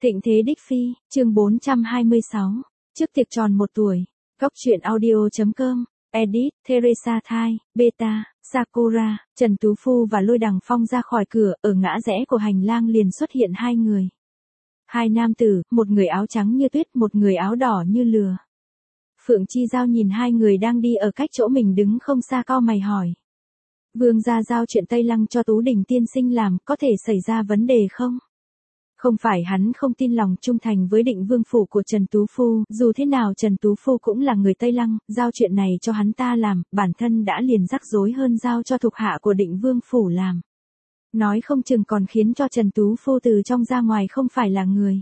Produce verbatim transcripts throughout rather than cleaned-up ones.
Thịnh thế đích phi, chương bốn trăm hai mươi sáu. Trước tiệc tròn một tuổi. Góc truyện audio chấm com. Edit, Teresa Thai, Beta, Sakura, Trần Tú Phu và Lôi Đằng Phong ra khỏi cửa, ở ngã rẽ của hành lang liền xuất hiện hai người. Hai nam tử, một người áo trắng như tuyết, một người áo đỏ như lửa. Phượng Chi Giao nhìn hai người đang đi ở cách chỗ mình đứng không xa, cau mày hỏi. Vương gia giao chuyện Tây Lăng cho Tú Đình tiên sinh làm, có thể xảy ra vấn đề không? Không phải hắn không tin lòng trung thành với Định Vương phủ của Trần Tú Phu, dù thế nào Trần Tú Phu cũng là người Tây Lăng, giao chuyện này cho hắn ta làm, bản thân đã liền rắc rối hơn giao cho thuộc hạ của Định Vương phủ làm. Nói không chừng còn khiến cho Trần Tú Phu từ trong ra ngoài không phải là người.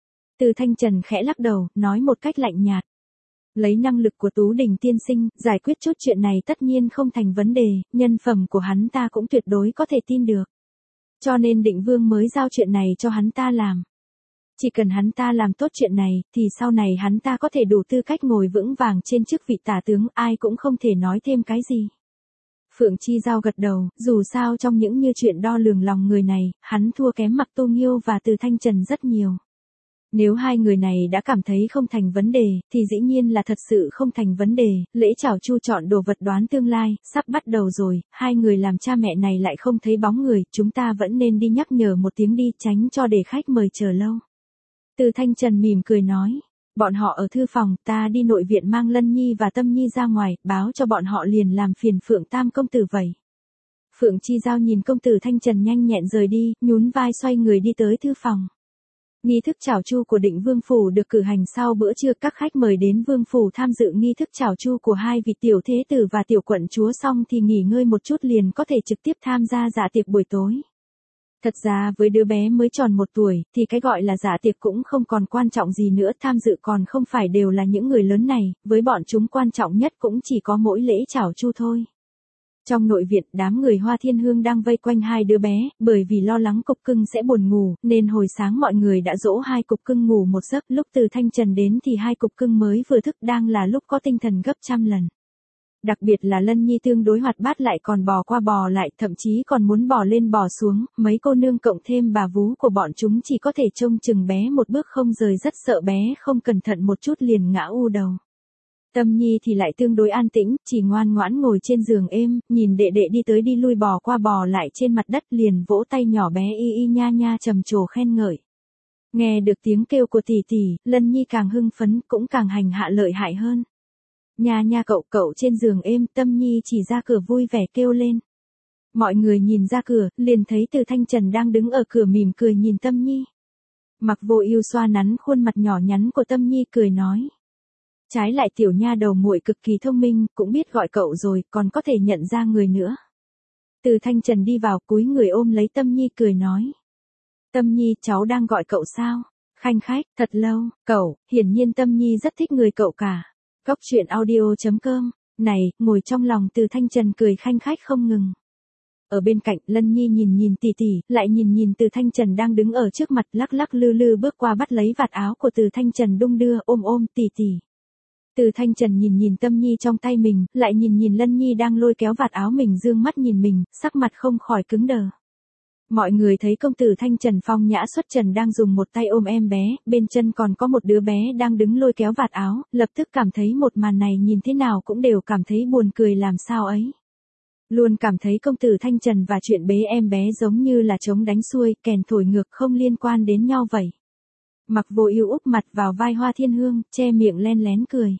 Từ Thanh Trần khẽ lắc đầu, nói một cách lạnh nhạt. Lấy năng lực của Tú Đình tiên sinh, giải quyết chút chuyện này tất nhiên không thành vấn đề, nhân phẩm của hắn ta cũng tuyệt đối có thể tin được. Cho nên Định Vương mới giao chuyện này cho hắn ta làm. Chỉ cần hắn ta làm tốt chuyện này, thì sau này hắn ta có thể đủ tư cách ngồi vững vàng trên chức vị tả tướng, ai cũng không thể nói thêm cái gì. Phượng Chi Giao gật đầu, dù sao trong những như chuyện đo lường lòng người này, hắn thua kém Mặc Tô Nghiêu và Từ Thanh Trần rất nhiều. Nếu hai người này đã cảm thấy không thành vấn đề, thì dĩ nhiên là thật sự không thành vấn đề, lễ chào chu chọn đồ vật đoán tương lai, sắp bắt đầu rồi, hai người làm cha mẹ này lại không thấy bóng người, chúng ta vẫn nên đi nhắc nhở một tiếng đi, tránh cho để khách mời chờ lâu. Từ Thanh Trần mỉm cười nói, bọn họ ở thư phòng, ta đi nội viện mang Lân Nhi và Tâm Nhi ra ngoài, báo cho bọn họ liền làm phiền Phượng Tam công tử vậy. Phượng Chi Giao nhìn công tử Thanh Trần nhanh nhẹn rời đi, nhún vai xoay người đi tới thư phòng. Nghi thức chào chu của Định Vương phủ được cử hành sau bữa trưa, các khách mời đến Vương phủ tham dự nghi thức chào chu của hai vị tiểu thế tử và tiểu quận chúa xong thì nghỉ ngơi một chút liền có thể trực tiếp tham gia dạ tiệc buổi tối. Thật ra với đứa bé mới tròn một tuổi, thì cái gọi là dạ tiệc cũng không còn quan trọng gì nữa, tham dự còn không phải đều là những người lớn này, với bọn chúng quan trọng nhất cũng chỉ có mỗi lễ chào chu thôi. Trong nội viện, đám người Hoa Thiên Hương đang vây quanh hai đứa bé, bởi vì lo lắng cục cưng sẽ buồn ngủ, nên hồi sáng mọi người đã dỗ hai cục cưng ngủ một giấc, lúc Từ Thanh Trần đến thì hai cục cưng mới vừa thức, đang là lúc có tinh thần gấp trăm lần. Đặc biệt là Lân Nhi tương đối hoạt bát, lại còn bò qua bò lại, thậm chí còn muốn bò lên bò xuống, mấy cô nương cộng thêm bà vú của bọn chúng chỉ có thể trông chừng bé một bước không rời, rất sợ bé không cẩn thận một chút liền ngã u đầu. Tâm Nhi thì lại tương đối an tĩnh, chỉ ngoan ngoãn ngồi trên giường êm, nhìn đệ đệ đi tới đi lui bò qua bò lại trên mặt đất liền vỗ tay nhỏ bé y y nha nha trầm trồ khen ngợi. Nghe được tiếng kêu của tỷ tỷ, Lân Nhi càng hưng phấn, cũng càng hành hạ lợi hại hơn. Nha nha cậu cậu trên giường êm, Tâm Nhi chỉ ra cửa vui vẻ kêu lên. Mọi người nhìn ra cửa, liền thấy Từ Thanh Trần đang đứng ở cửa mỉm cười nhìn Tâm Nhi. Mặc Vô Ưu xoa nắn khuôn mặt nhỏ nhắn của Tâm Nhi cười nói. Trái lại tiểu nha đầu muội cực kỳ thông minh, cũng biết gọi cậu rồi, còn có thể nhận ra người nữa. Từ Thanh Trần đi vào cúi người ôm lấy Tâm Nhi cười nói. Tâm Nhi, cháu đang gọi cậu sao? Khanh khách, thật lâu, cậu, hiển nhiên Tâm Nhi rất thích người cậu cả. Góc truyện audio chấm com, này, ngồi trong lòng Từ Thanh Trần cười khanh khách không ngừng. Ở bên cạnh, Lân Nhi nhìn nhìn tỷ tỷ, lại nhìn nhìn Từ Thanh Trần đang đứng ở trước mặt, lắc lắc lư lư bước qua bắt lấy vạt áo của Từ Thanh Trần đung đưa, ôm ôm tỷ tỷ. Từ Thanh Trần nhìn nhìn Tâm Nhi trong tay mình, lại nhìn nhìn Lân Nhi đang lôi kéo vạt áo mình, dương mắt nhìn mình, sắc mặt không khỏi cứng đờ. Mọi người thấy công tử Thanh Trần phong nhã xuất trần đang dùng một tay ôm em bé, bên chân còn có một đứa bé đang đứng lôi kéo vạt áo, lập tức cảm thấy một màn này nhìn thế nào cũng đều cảm thấy buồn cười làm sao ấy. Luôn cảm thấy công tử Thanh Trần và chuyện bế em bé giống như là trống đánh xuôi, kèn thổi ngược không liên quan đến nhau vậy. Mặc Vô Ưu úp mặt vào vai Hoa Thiên Hương, che miệng len lén cười.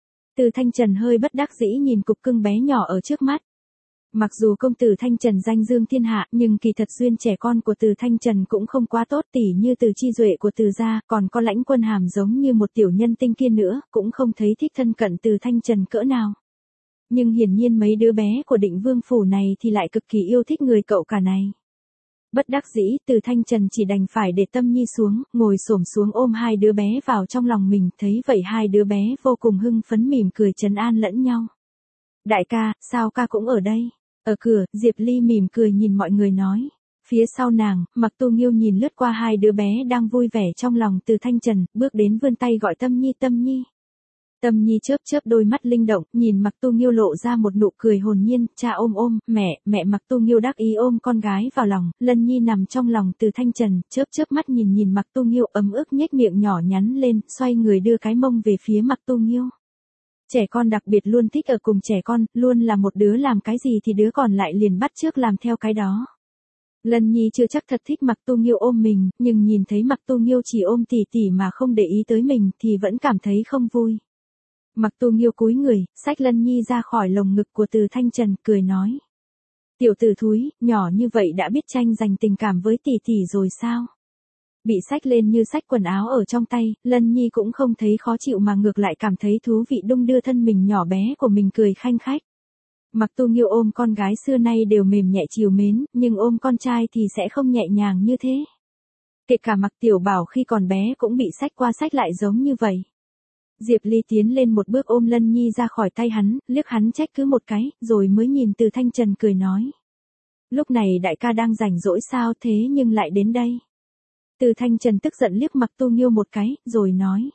Từ Thanh Trần hơi bất đắc dĩ nhìn cục cưng bé nhỏ ở trước mắt. Mặc dù công tử Thanh Trần danh dương thiên hạ, nhưng kỳ thật duyên trẻ con của Từ Thanh Trần cũng không quá tốt, tỉ như Từ Chi Duệ của Từ gia, còn có Lãnh Quân Hàm giống như một tiểu nhân tinh kia nữa, cũng không thấy thích thân cận Từ Thanh Trần cỡ nào. Nhưng hiển nhiên mấy đứa bé của Định Vương phủ này thì lại cực kỳ yêu thích người cậu cả này. Bất đắc dĩ, Từ Thanh Trần chỉ đành phải để Tâm Nhi xuống, ngồi xổm xuống ôm hai đứa bé vào trong lòng mình, thấy vậy hai đứa bé vô cùng hưng phấn mỉm cười trấn an lẫn nhau. Đại ca, sao ca cũng ở đây? Ở cửa, Diệp Ly mỉm cười nhìn mọi người nói. Phía sau nàng, Mặc Tô Nghiêu nhìn lướt qua hai đứa bé đang vui vẻ trong lòng Từ Thanh Trần, bước đến vươn tay gọi Tâm Nhi Tâm Nhi. Tâm Nhi chớp chớp đôi mắt linh động, nhìn Mặc Tu Nghiêu lộ ra một nụ cười hồn nhiên, cha ôm ôm, mẹ, mẹ Mặc Tu Nghiêu đắc ý ôm con gái vào lòng, Lân Nhi nằm trong lòng Từ Thanh Trần, chớp chớp mắt nhìn nhìn Mặc Tu Nghiêu ấm ức nhếch miệng nhỏ nhắn lên, xoay người đưa cái mông về phía Mặc Tu Nghiêu. Trẻ con đặc biệt luôn thích ở cùng trẻ con, luôn là một đứa làm cái gì thì đứa còn lại liền bắt chước làm theo cái đó. Lân Nhi chưa chắc thật thích Mặc Tu Nghiêu ôm mình, nhưng nhìn thấy Mặc Tu Nghiêu chỉ ôm tỉ tỉ mà không để ý tới mình thì vẫn cảm thấy không vui. Mặc Tu Nghiêu cúi người, xách Lân Nhi ra khỏi lồng ngực của Từ Thanh Trần, cười nói. Tiểu tử thúi, nhỏ như vậy đã biết tranh giành tình cảm với tỷ tỷ rồi sao? Bị xách lên như xách quần áo ở trong tay, Lân Nhi cũng không thấy khó chịu mà ngược lại cảm thấy thú vị đung đưa thân mình nhỏ bé của mình cười khanh khách. Mặc Tu Nghiêu ôm con gái xưa nay đều mềm nhẹ trìu mến, nhưng ôm con trai thì sẽ không nhẹ nhàng như thế. Kể cả Mặc Tiểu Bảo khi còn bé cũng bị xách qua xách lại giống như vậy. Diệp Ly tiến lên một bước ôm Lân Nhi ra khỏi tay hắn, liếc hắn trách cứ một cái, rồi mới nhìn Từ Thanh Trần cười nói. Lúc này đại ca đang rảnh rỗi sao thế nhưng lại đến đây. Từ Thanh Trần tức giận liếc Mặc Tu Nghiêu một cái, rồi nói.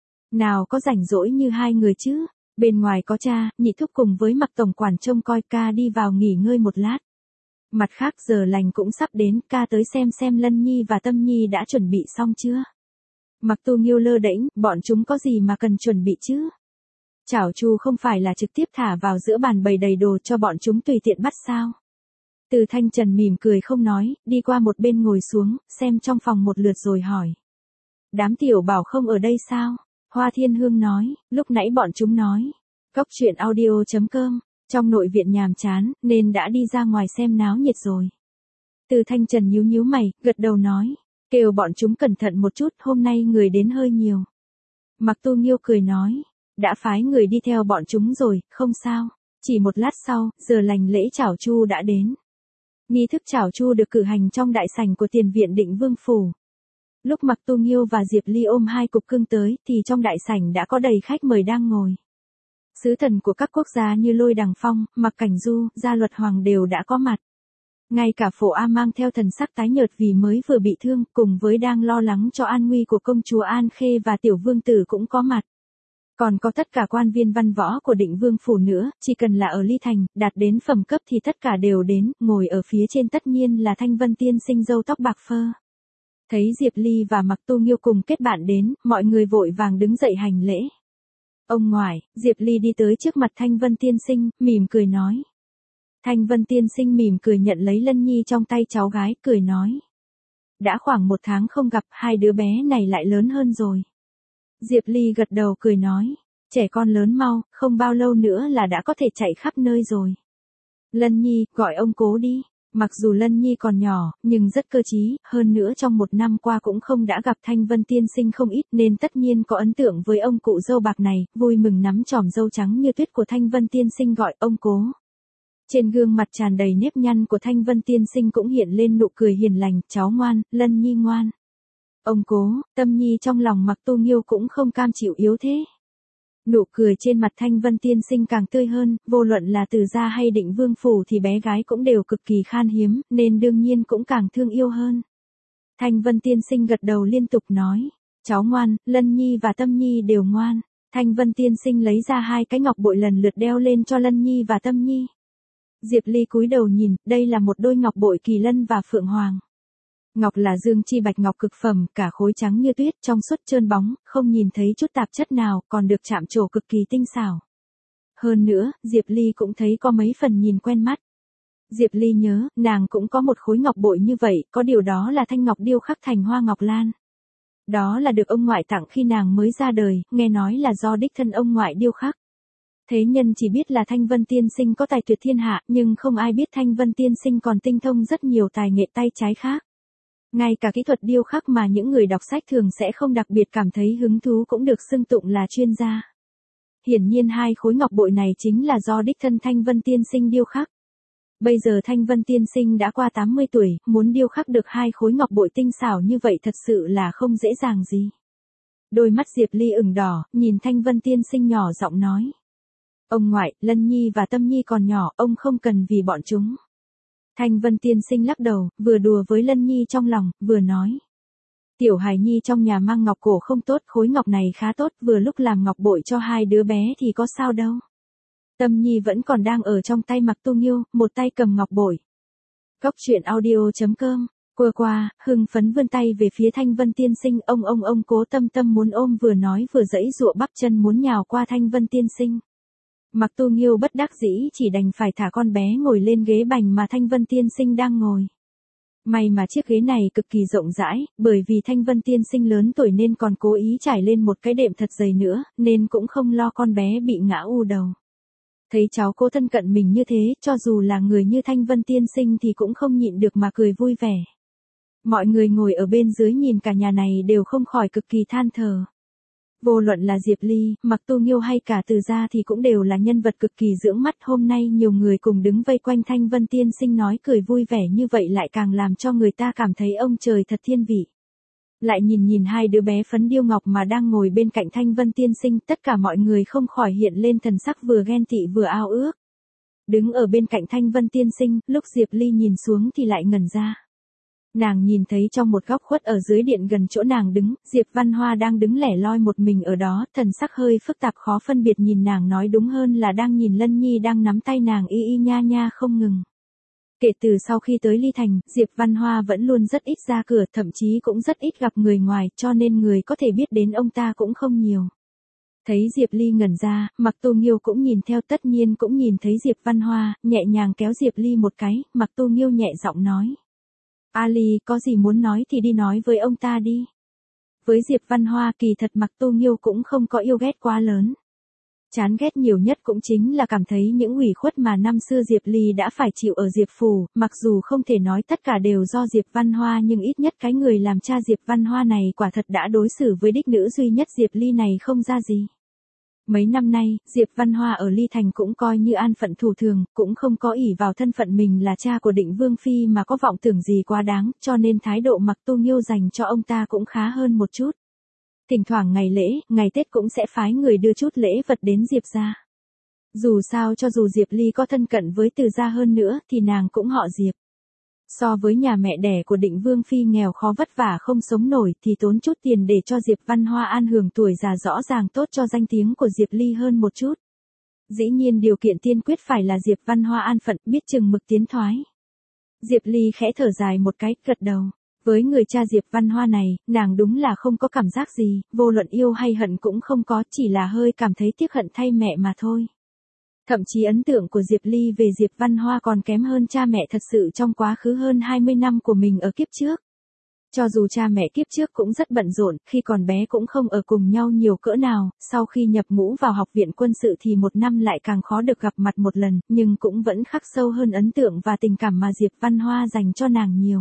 Nào có rảnh rỗi như hai người chứ, bên ngoài có cha, nhị thúc cùng với Mặc tổng quản trông coi, ca đi vào nghỉ ngơi một lát. Mặt khác giờ lành cũng sắp đến, ca tới xem xem Lân Nhi và Tâm Nhi đã chuẩn bị xong chưa. Mặc Tu Nghiêu lơ đễnh, bọn chúng có gì mà cần chuẩn bị chứ? Chảo chu không phải là trực tiếp thả vào giữa bàn bày đầy đồ cho bọn chúng tùy tiện bắt sao? Từ Thanh Trần mỉm cười không nói, đi qua một bên ngồi xuống, xem trong phòng một lượt rồi hỏi. Đám Tiểu Bảo không ở đây sao? Hoa Thiên Hương nói, lúc nãy bọn chúng nói. Cốc truyện audio chấm com, trong nội viện nhàm chán, nên đã đi ra ngoài xem náo nhiệt rồi. Từ Thanh Trần nhíu nhíu mày, gật đầu nói. Kêu bọn chúng cẩn thận một chút, hôm nay người đến hơi nhiều. Mặc Tu Nghiêu cười nói, đã phái người đi theo bọn chúng rồi, không sao. Chỉ một lát sau, giờ lành lễ chảo chu đã đến. Nghi thức chảo chu được cử hành trong đại sảnh của tiền viện Định Vương phủ. Lúc Mặc Tu Nghiêu và Diệp Ly ôm hai cục cưng tới, thì trong đại sảnh đã có đầy khách mời đang ngồi. Sứ thần của các quốc gia như Lôi Đằng Phong, Mặc Cảnh Du, Gia Luật Hoàng đều đã có mặt. Ngay cả Phổ A mang theo thần sắc tái nhợt vì mới vừa bị thương, cùng với đang lo lắng cho an nguy của công chúa An Khê và tiểu vương tử cũng có mặt. Còn có tất cả quan viên văn võ của Định Vương phủ nữa, chỉ cần là ở Ly Thành, đạt đến phẩm cấp thì tất cả đều đến, ngồi ở phía trên tất nhiên là Thanh Vân tiên sinh râu tóc bạc phơ. Thấy Diệp Ly và Mặc Tu Nghiêu cùng kết bạn đến, mọi người vội vàng đứng dậy hành lễ. Ông ngoại, Diệp Ly đi tới trước mặt Thanh Vân tiên sinh, mỉm cười nói. Thanh Vân tiên sinh mỉm cười nhận lấy Lân Nhi trong tay cháu gái, cười nói. Đã khoảng một tháng không gặp, hai đứa bé này lại lớn hơn rồi. Diệp Ly gật đầu cười nói. Trẻ con lớn mau, không bao lâu nữa là đã có thể chạy khắp nơi rồi. Lân Nhi, gọi ông cố đi. Mặc dù Lân Nhi còn nhỏ, nhưng rất cơ trí, hơn nữa trong một năm qua cũng không đã gặp Thanh Vân tiên sinh không ít nên tất nhiên có ấn tượng với ông cụ dâu bạc này, vui mừng nắm chòm dâu trắng như tuyết của Thanh Vân tiên sinh gọi ông cố. Trên gương mặt tràn đầy nếp nhăn của Thanh Vân tiên sinh cũng hiện lên nụ cười hiền lành, cháu ngoan, Lân Nhi ngoan. Ông cố, Tâm Nhi trong lòng Mặc Tu Nghiêu cũng không cam chịu yếu thế. Nụ cười trên mặt Thanh Vân tiên sinh càng tươi hơn, vô luận là Từ gia hay Định Vương phủ thì bé gái cũng đều cực kỳ khan hiếm, nên đương nhiên cũng càng thương yêu hơn. Thanh Vân tiên sinh gật đầu liên tục nói, cháu ngoan, Lân Nhi và Tâm Nhi đều ngoan. Thanh Vân tiên sinh lấy ra hai cái ngọc bội lần lượt đeo lên cho Lân Nhi và Tâm Nhi. Diệp Ly cúi đầu nhìn, đây là một đôi ngọc bội kỳ lân và phượng hoàng. Ngọc là dương chi bạch ngọc cực phẩm, cả khối trắng như tuyết, trong suốt trơn bóng, không nhìn thấy chút tạp chất nào, còn được chạm trổ cực kỳ tinh xảo. Hơn nữa, Diệp Ly cũng thấy có mấy phần nhìn quen mắt. Diệp Ly nhớ, nàng cũng có một khối ngọc bội như vậy, có điều đó là thanh ngọc điêu khắc thành hoa ngọc lan. Đó là được ông ngoại tặng khi nàng mới ra đời, nghe nói là do đích thân ông ngoại điêu khắc. Thế nhân chỉ biết là Thanh Vân tiên sinh có tài tuyệt thiên hạ, nhưng không ai biết Thanh Vân tiên sinh còn tinh thông rất nhiều tài nghệ tay trái khác. Ngay cả kỹ thuật điêu khắc mà những người đọc sách thường sẽ không đặc biệt cảm thấy hứng thú cũng được xưng tụng là chuyên gia. Hiển nhiên hai khối ngọc bội này chính là do đích thân Thanh Vân tiên sinh điêu khắc. Bây giờ Thanh Vân tiên sinh đã qua tám mươi tuổi, muốn điêu khắc được hai khối ngọc bội tinh xảo như vậy thật sự là không dễ dàng gì. Đôi mắt Diệp Ly ửng đỏ, nhìn Thanh Vân tiên sinh nhỏ giọng nói. Ông ngoại, Lân Nhi và Tâm Nhi còn nhỏ, ông không cần vì bọn chúng. Thanh Vân tiên sinh lắc đầu, vừa đùa với Lân Nhi trong lòng, vừa nói. Tiểu hài nhi trong nhà mang ngọc cổ không tốt, khối ngọc này khá tốt, vừa lúc làm ngọc bội cho hai đứa bé thì có sao đâu. Tâm nhi vẫn còn đang ở trong tay Mặc Tu Nghiêu, một tay cầm ngọc bội. Cốc truyện audio.com, qua qua, hưng phấn vươn tay về phía Thanh Vân tiên sinh, ông ông ông Cố Tâm Tâm muốn ôm, vừa nói vừa giãy giụa bắp chân muốn nhào qua Thanh Vân tiên sinh. Mặc Tu Nghiêu bất đắc dĩ chỉ đành phải thả con bé ngồi lên ghế bành mà Thanh Vân tiên sinh đang ngồi. May mà chiếc ghế này cực kỳ rộng rãi, bởi vì Thanh Vân tiên sinh lớn tuổi nên còn cố ý trải lên một cái đệm thật dày nữa, nên cũng không lo con bé bị ngã u đầu. Thấy cháu cô thân cận mình như thế, cho dù là người như Thanh Vân tiên sinh thì cũng không nhịn được mà cười vui vẻ. Mọi người ngồi ở bên dưới nhìn cả nhà này đều không khỏi cực kỳ than thở. Vô luận là Diệp Ly, Mặc Tu Nghiêu hay cả Từ gia thì cũng đều là nhân vật cực kỳ dưỡng mắt, hôm nay nhiều người cùng đứng vây quanh Thanh Vân tiên sinh nói cười vui vẻ như vậy lại càng làm cho người ta cảm thấy ông trời thật thiên vị. Lại nhìn nhìn hai đứa bé phấn điêu ngọc mà đang ngồi bên cạnh Thanh Vân tiên sinh, tất cả mọi người không khỏi hiện lên thần sắc vừa ghen tị vừa ao ước. Đứng ở bên cạnh Thanh Vân tiên sinh, lúc Diệp Ly nhìn xuống thì lại ngẩn ra. Nàng nhìn thấy trong một góc khuất ở dưới điện gần chỗ nàng đứng, Diệp Văn Hoa đang đứng lẻ loi một mình ở đó, thần sắc hơi phức tạp khó phân biệt, nhìn nàng nói đúng hơn là đang nhìn Lân Nhi đang nắm tay nàng y y nha nha không ngừng. Kể từ sau khi tới Ly Thành, Diệp Văn Hoa vẫn luôn rất ít ra cửa, thậm chí cũng rất ít gặp người ngoài, cho nên người có thể biết đến ông ta cũng không nhiều. Thấy Diệp Ly ngẩn ra, Mặc Tu Nghiêu cũng nhìn theo, tất nhiên cũng nhìn thấy Diệp Văn Hoa, nhẹ nhàng kéo Diệp Ly một cái, Mặc Tu Nghiêu nhẹ giọng nói. Ali, có gì muốn nói thì đi nói với ông ta đi. Với Diệp Văn Hoa kỳ thật Mặc Tu Nghiêu cũng không có yêu ghét quá lớn. Chán ghét nhiều nhất cũng chính là cảm thấy những ủy khuất mà năm xưa Diệp Ly đã phải chịu ở Diệp Phủ, mặc dù không thể nói tất cả đều do Diệp Văn Hoa nhưng ít nhất cái người làm cha Diệp Văn Hoa này quả thật đã đối xử với đích nữ duy nhất Diệp Ly này không ra gì. Mấy năm nay, Diệp Văn Hoa ở Ly Thành cũng coi như an phận thủ thường, cũng không có ỷ vào thân phận mình là cha của Định Vương Phi mà có vọng tưởng gì quá đáng, cho nên thái độ Mặc Tu Nghiêu dành cho ông ta cũng khá hơn một chút. Thỉnh thoảng ngày lễ, ngày Tết cũng sẽ phái người đưa chút lễ vật đến Diệp gia. Dù sao cho dù Diệp Ly có thân cận với Từ gia hơn nữa thì nàng cũng họ Diệp. So với nhà mẹ đẻ của Định Vương Phi nghèo khó vất vả không sống nổi thì tốn chút tiền để cho Diệp Văn Hoa an hưởng tuổi già rõ ràng tốt cho danh tiếng của Diệp Ly hơn một chút. Dĩ nhiên điều kiện tiên quyết phải là Diệp Văn Hoa an phận, biết chừng mực tiến thoái. Diệp Ly khẽ thở dài một cái, gật đầu. Với người cha Diệp Văn Hoa này, nàng đúng là không có cảm giác gì, vô luận yêu hay hận cũng không có, chỉ là hơi cảm thấy tiếc hận thay mẹ mà thôi. Thậm chí ấn tượng của Diệp Ly về Diệp Văn Hoa còn kém hơn cha mẹ thật sự trong quá khứ hơn hai mươi năm của mình ở kiếp trước. Cho dù cha mẹ kiếp trước cũng rất bận rộn, khi còn bé cũng không ở cùng nhau nhiều cỡ nào, sau khi nhập ngũ vào học viện quân sự thì một năm lại càng khó được gặp mặt một lần, nhưng cũng vẫn khắc sâu hơn ấn tượng và tình cảm mà Diệp Văn Hoa dành cho nàng nhiều.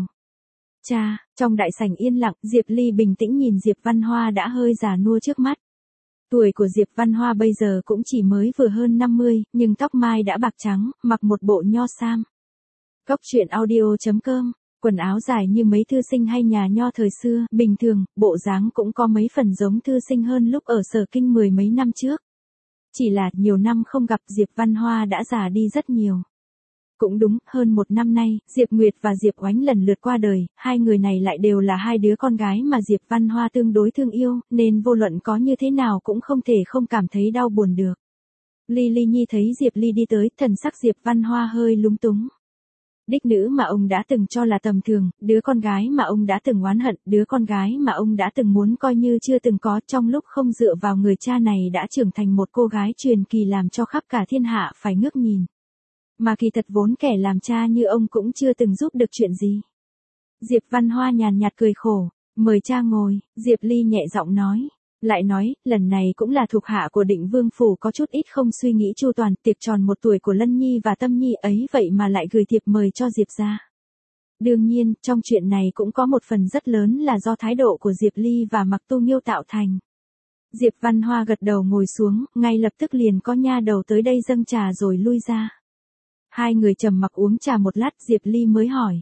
Cha, trong đại sảnh yên lặng, Diệp Ly bình tĩnh nhìn Diệp Văn Hoa đã hơi già nua trước mắt. Tuổi của Diệp Văn Hoa bây giờ cũng chỉ mới vừa hơn năm mươi, nhưng tóc mai đã bạc trắng, mặc một bộ nho sam. Cốc truyện audio.com, quần áo dài như mấy thư sinh hay nhà nho thời xưa, bình thường, bộ dáng cũng có mấy phần giống thư sinh hơn lúc ở Sở Kinh mười mấy năm trước. Chỉ là nhiều năm không gặp Diệp Văn Hoa đã già đi rất nhiều. Cũng đúng, hơn một năm nay, Diệp Nguyệt và Diệp Oánh lần lượt qua đời, hai người này lại đều là hai đứa con gái mà Diệp Văn Hoa tương đối thương yêu, nên vô luận có như thế nào cũng không thể không cảm thấy đau buồn được. Ly Ly Nhi thấy Diệp Ly đi tới, thần sắc Diệp Văn Hoa hơi lúng túng. Đích nữ mà ông đã từng cho là tầm thường, đứa con gái mà ông đã từng oán hận, đứa con gái mà ông đã từng muốn coi như chưa từng có, trong lúc không dựa vào người cha này đã trưởng thành một cô gái truyền kỳ làm cho khắp cả thiên hạ phải ngước nhìn. Mà kỳ thật vốn kẻ làm cha như ông cũng chưa từng giúp được chuyện gì. Diệp Văn Hoa nhàn nhạt cười khổ, mời cha ngồi, Diệp Ly nhẹ giọng nói. Lại nói, lần này cũng là thuộc hạ của Định Vương Phủ có chút ít không suy nghĩ chu toàn, tiệc tròn một tuổi của Lân Nhi và Tâm Nhi ấy vậy mà lại gửi thiệp mời cho Diệp gia. Đương nhiên, trong chuyện này cũng có một phần rất lớn là do thái độ của Diệp Ly và Mặc Tu Nghiêu tạo thành. Diệp Văn Hoa gật đầu ngồi xuống, ngay lập tức liền có nha đầu tới đây dâng trà rồi lui ra. Hai người trầm mặc uống trà một lát, Diệp Ly mới hỏi.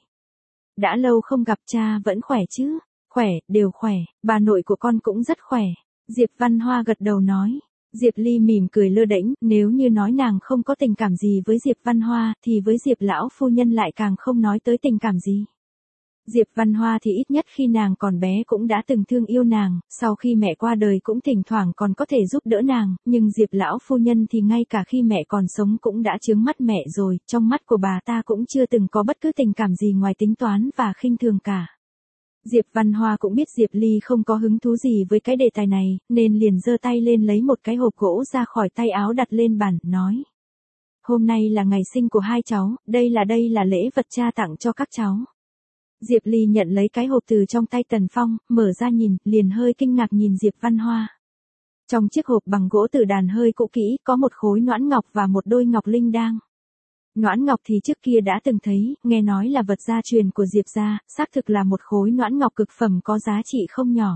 Đã lâu không gặp, cha vẫn khỏe chứ? Khỏe, đều khỏe, bà nội của con cũng rất khỏe. Diệp Văn Hoa gật đầu nói. Diệp Ly mỉm cười lơ đễnh, nếu như nói nàng không có tình cảm gì với Diệp Văn Hoa, thì với Diệp lão phu nhân lại càng không nói tới tình cảm gì. Diệp Văn Hoa thì ít nhất khi nàng còn bé cũng đã từng thương yêu nàng, sau khi mẹ qua đời cũng thỉnh thoảng còn có thể giúp đỡ nàng, nhưng Diệp lão phu nhân thì ngay cả khi mẹ còn sống cũng đã chướng mắt mẹ rồi, trong mắt của bà ta cũng chưa từng có bất cứ tình cảm gì ngoài tính toán và khinh thường cả. Diệp Văn Hoa cũng biết Diệp Ly không có hứng thú gì với cái đề tài này, nên liền giơ tay lên lấy một cái hộp gỗ ra khỏi tay áo đặt lên bàn, nói. Hôm nay là ngày sinh của hai cháu, đây là đây là lễ vật cha tặng cho các cháu. Diệp Ly nhận lấy cái hộp từ trong tay Tần Phong, mở ra nhìn, liền hơi kinh ngạc nhìn Diệp Văn Hoa. Trong chiếc hộp bằng gỗ tử đàn hơi cũ kỹ, có một khối noãn ngọc và một đôi ngọc linh đang. Noãn ngọc thì trước kia đã từng thấy, nghe nói là vật gia truyền của Diệp gia, xác thực là một khối noãn ngọc cực phẩm có giá trị không nhỏ.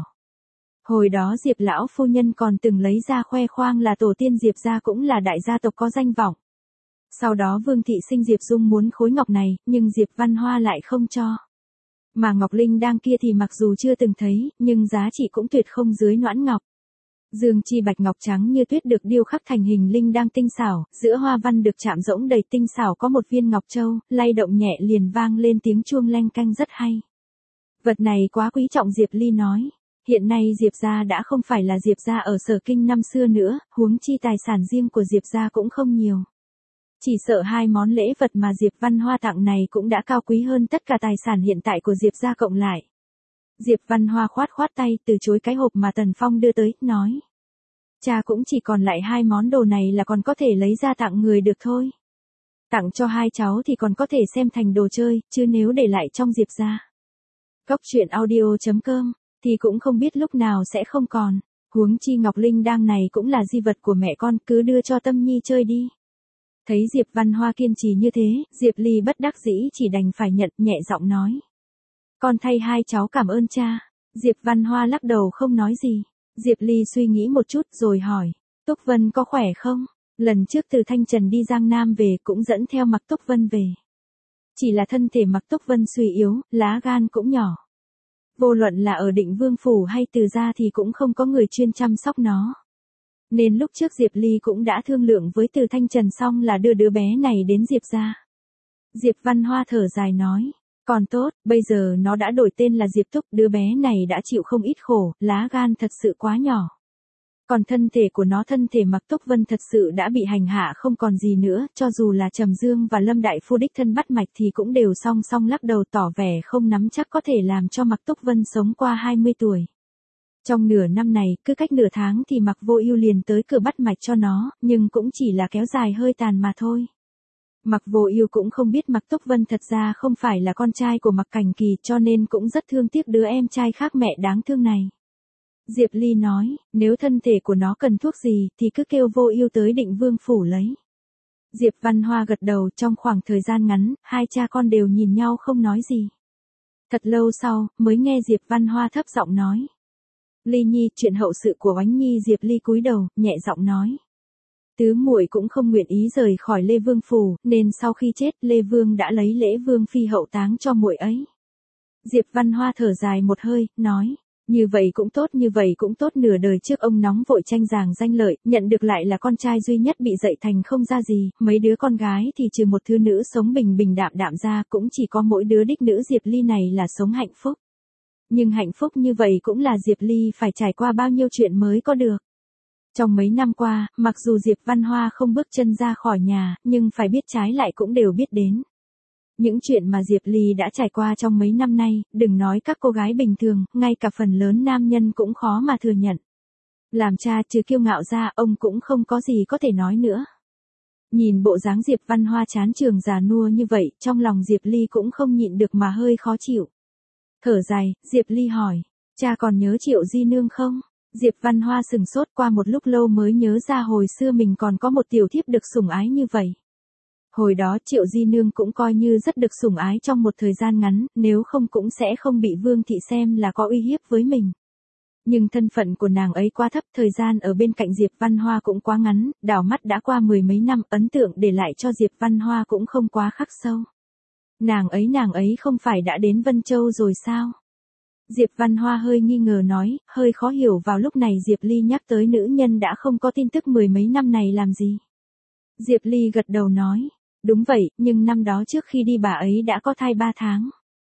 Hồi đó Diệp lão phu nhân còn từng lấy ra khoe khoang là tổ tiên Diệp gia cũng là đại gia tộc có danh vọng. Sau đó Vương thị sinh Diệp Dung muốn khối ngọc này, nhưng Diệp Văn Hoa lại không cho. Mà ngọc linh đang kia thì mặc dù chưa từng thấy, nhưng giá trị cũng tuyệt không dưới noãn ngọc. Dương chi bạch ngọc trắng như tuyết được điêu khắc thành hình linh đang tinh xảo, giữa hoa văn được chạm rỗng đầy tinh xảo có một viên ngọc châu, lay động nhẹ liền vang lên tiếng chuông leng canh rất hay. Vật này quá quý trọng, Diệp Ly nói. Hiện nay Diệp gia đã không phải là Diệp gia ở Sở Kinh năm xưa nữa, huống chi tài sản riêng của Diệp gia cũng không nhiều. Chỉ sợ hai món lễ vật mà Diệp Văn Hoa tặng này cũng đã cao quý hơn tất cả tài sản hiện tại của Diệp gia cộng lại. Diệp Văn Hoa khoát khoát tay từ chối cái hộp mà Tần Phong đưa tới, nói. Cha cũng chỉ còn lại hai món đồ này là còn có thể lấy ra tặng người được thôi. Tặng cho hai cháu thì còn có thể xem thành đồ chơi, chứ nếu để lại trong Diệp gia. Cốc truyện audio chấm com, thì cũng không biết lúc nào sẽ không còn. Huống chi ngọc linh đang này cũng là di vật của mẹ con, cứ đưa cho Tâm Nhi chơi đi. Thấy Diệp Văn Hoa kiên trì như thế, Diệp Ly bất đắc dĩ chỉ đành phải nhận, nhẹ giọng nói. Con thay hai cháu cảm ơn cha. Diệp Văn Hoa lắc đầu không nói gì. Diệp Ly suy nghĩ một chút rồi hỏi. Túc Vân có khỏe không? Lần trước từ Thanh Trần đi Giang Nam về cũng dẫn theo Mạc Túc Vân về. Chỉ là thân thể Mạc Túc Vân suy yếu, lá gan cũng nhỏ. Vô luận là ở Định Vương Phủ hay Từ gia thì cũng không có người chuyên chăm sóc nó. Nên lúc trước Diệp Ly cũng đã thương lượng với Từ Thanh Trần xong là đưa đứa bé này đến Diệp gia. Diệp Văn Hoa thở dài nói. Còn tốt, bây giờ nó đã đổi tên là Diệp Túc, đứa bé này đã chịu không ít khổ, lá gan thật sự quá nhỏ. Còn thân thể của nó, thân thể Mạc Túc Vân thật sự đã bị hành hạ không còn gì nữa, cho dù là Trầm Dương và Lâm Đại Phu đích thân bắt mạch thì cũng đều song song lắc đầu tỏ vẻ không nắm chắc có thể làm cho Mạc Túc Vân sống qua hai mươi tuổi. Trong nửa năm này, cứ cách nửa tháng thì Mạc Vô Ưu liền tới cửa bắt mạch cho nó, nhưng cũng chỉ là kéo dài hơi tàn mà thôi. Mạc Vô Ưu cũng không biết Mạc Túc Vân thật ra không phải là con trai của Mạc Cảnh Kỳ, cho nên cũng rất thương tiếc đứa em trai khác mẹ đáng thương này. Diệp Ly nói, nếu thân thể của nó cần thuốc gì thì cứ kêu Vô Ưu tới Định Vương Phủ lấy. Diệp Văn Hoa gật đầu, trong khoảng thời gian ngắn, hai cha con đều nhìn nhau không nói gì. Thật lâu sau, mới nghe Diệp Văn Hoa thấp giọng nói. Ly Nhi, chuyện hậu sự của Oánh Nhi. Diệp Ly cúi đầu, nhẹ giọng nói. Tứ muội cũng không nguyện ý rời khỏi Lê Vương Phủ, nên sau khi chết, Lê Vương đã lấy lễ Vương Phi hậu táng cho muội ấy. Diệp Văn Hoa thở dài một hơi, nói. Như vậy cũng tốt, như vậy cũng tốt, nửa đời trước ông nóng vội tranh giành danh lợi, nhận được lại là con trai duy nhất bị dạy thành không ra gì, mấy đứa con gái thì trừ một thứ nữ sống bình bình đạm đạm ra, cũng chỉ có mỗi đứa đích nữ Diệp Ly này là sống hạnh phúc. Nhưng hạnh phúc như vậy cũng là Diệp Ly phải trải qua bao nhiêu chuyện mới có được. Trong mấy năm qua, mặc dù Diệp Văn Hoa không bước chân ra khỏi nhà, nhưng phải biết trái lại cũng đều biết đến. Những chuyện mà Diệp Ly đã trải qua trong mấy năm nay, đừng nói các cô gái bình thường, ngay cả phần lớn nam nhân cũng khó mà thừa nhận. Làm cha trừ kiêu ngạo ra, ông cũng không có gì có thể nói nữa. Nhìn bộ dáng Diệp Văn Hoa chán trường già nua như vậy, trong lòng Diệp Ly cũng không nhịn được mà hơi khó chịu. Thở dài, Diệp Ly hỏi, cha còn nhớ Triệu Di Nương không? Diệp Văn Hoa sừng sốt, qua một lúc lâu mới nhớ ra hồi xưa mình còn có một tiểu thiếp được sủng ái như vậy. Hồi đó Triệu Di Nương cũng coi như rất được sủng ái trong một thời gian ngắn, nếu không cũng sẽ không bị Vương thị xem là có uy hiếp với mình. Nhưng thân phận của nàng ấy quá thấp, thời gian ở bên cạnh Diệp Văn Hoa cũng quá ngắn, đảo mắt đã qua mười mấy năm, ấn tượng để lại cho Diệp Văn Hoa cũng không quá khắc sâu. Nàng ấy nàng ấy không phải đã đến Vân Châu rồi sao? Diệp Văn Hoa hơi nghi ngờ nói, hơi khó hiểu vào lúc này Diệp Ly nhắc tới nữ nhân đã không có tin tức mười mấy năm này làm gì. Diệp Ly gật đầu nói, đúng vậy, nhưng năm đó trước khi đi bà ấy đã có thai ba tháng.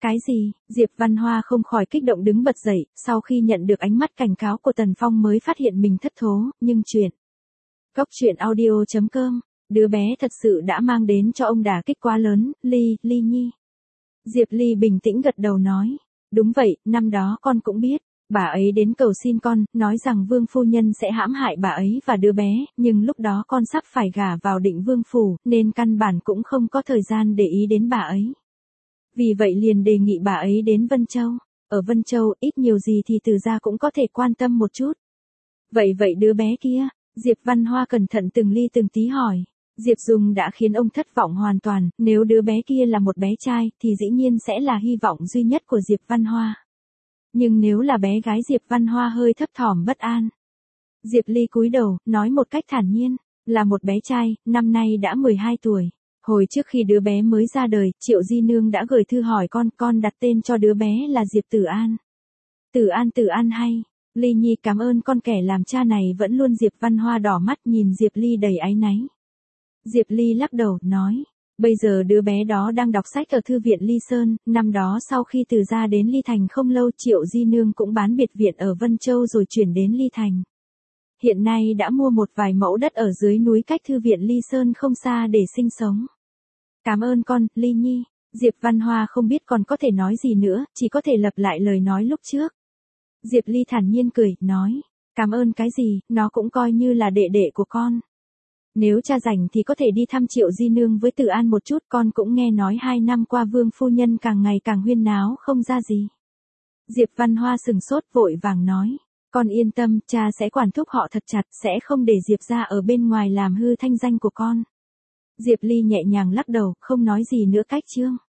Cái gì? Diệp Văn Hoa không khỏi kích động đứng bật dậy, sau khi nhận được ánh mắt cảnh cáo của Tần Phong mới phát hiện mình thất thố, nhưng chuyện. Góc truyện audio chấm com, đứa bé thật sự đã mang đến cho ông đả kích quá lớn, Ly, Ly Nhi. Diệp Ly bình tĩnh gật đầu nói, đúng vậy, năm đó con cũng biết. Bà ấy đến cầu xin con, nói rằng vương phu nhân sẽ hãm hại bà ấy và đứa bé, nhưng lúc đó con sắp phải gả vào Định Vương phủ, nên căn bản cũng không có thời gian để ý đến bà ấy. Vì vậy liền đề nghị bà ấy đến Vân Châu. Ở Vân Châu, ít nhiều gì thì Từ gia cũng có thể quan tâm một chút. Vậy vậy đứa bé kia, Diệp Văn Hoa cẩn thận từng ly từng tí hỏi. Diệp Dung đã khiến ông thất vọng hoàn toàn, nếu đứa bé kia là một bé trai, thì dĩ nhiên sẽ là hy vọng duy nhất của Diệp Văn Hoa. Nhưng nếu là bé gái Diệp Văn Hoa hơi thấp thỏm bất an. Diệp Ly cúi đầu, nói một cách thản nhiên, là một bé trai, năm nay đã mười hai tuổi. Hồi trước khi đứa bé mới ra đời, Triệu Di Nương đã gửi thư hỏi con, con đặt tên cho đứa bé là Diệp Tử An. Tử An Tử An hay, Ly Nhi cảm ơn con, kẻ làm cha này vẫn luôn. Diệp Văn Hoa đỏ mắt nhìn Diệp Ly đầy áy náy. Diệp Ly lắc đầu, nói, bây giờ đứa bé đó đang đọc sách ở thư viện Ly Sơn, năm đó sau khi Từ gia đến Ly Thành không lâu, Triệu Di Nương cũng bán biệt viện ở Vân Châu rồi chuyển đến Ly Thành. Hiện nay đã mua một vài mẫu đất ở dưới núi cách thư viện Ly Sơn không xa để sinh sống. Cảm ơn con, Ly Nhi. Diệp Văn Hoa không biết còn có thể nói gì nữa, chỉ có thể lặp lại lời nói lúc trước. Diệp Ly thản nhiên cười, nói, cảm ơn cái gì, nó cũng coi như là đệ đệ của con. Nếu cha rảnh thì có thể đi thăm Triệu Di Nương với Tử An một chút, con cũng nghe nói hai năm qua vương phu nhân càng ngày càng huyên náo không ra gì. Diệp Văn Hoa sừng sốt vội vàng nói, con yên tâm, cha sẽ quản thúc họ thật chặt, sẽ không để Diệp gia ở bên ngoài làm hư thanh danh của con. Diệp Ly nhẹ nhàng lắc đầu, không nói gì nữa cách chương.